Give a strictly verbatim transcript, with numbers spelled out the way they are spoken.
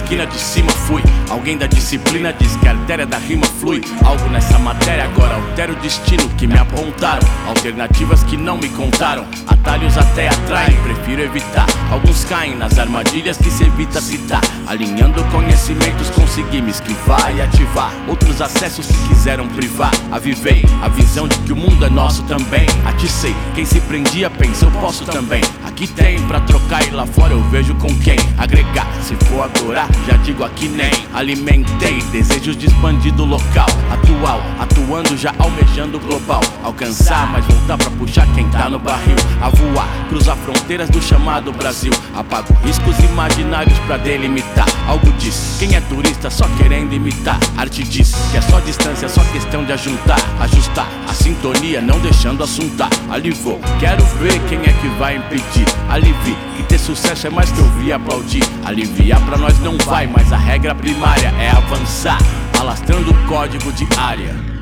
esquina de cima fui. Alguém da disciplina diz que a artéria da rima flui. Algo nessa matéria agora altera o destino que me apontaram. Alternativas que não me contaram, atalhos até atraem, prefiro evitar. Alguns caem nas armadilhas que se evita citar. Alinhando conhecimentos consegui me esquivar e ativar outros acessos que quiseram privar. Avivei a visão de que o mundo é nosso também. Aticei, quem se prendia pensa eu posso também. Aqui tem pra trocar e lá fora eu vejo com quem agregar. Se for adorar, já digo aqui nem. Alimentei desejos de expandir do local atual, atuando já almejando o global. Alcançar, mas voltar pra puxar quem tá no barril. A voar, cruzar fronteiras do chamado Brasil. Apago riscos imaginários pra delimitar. Algo diz, quem é turista só querendo imitar. Arte diz que é só distância, só questão de ajuntar. Ajustar a sintonia, não deixando assuntar. Ali vou, quero ver quem é que vai impedir. Ali vi que ter sucesso é mais que ouvir e aplaudir. Aliviar pra nós não vai, mas a regra primária é avançar, alastrando o código de área.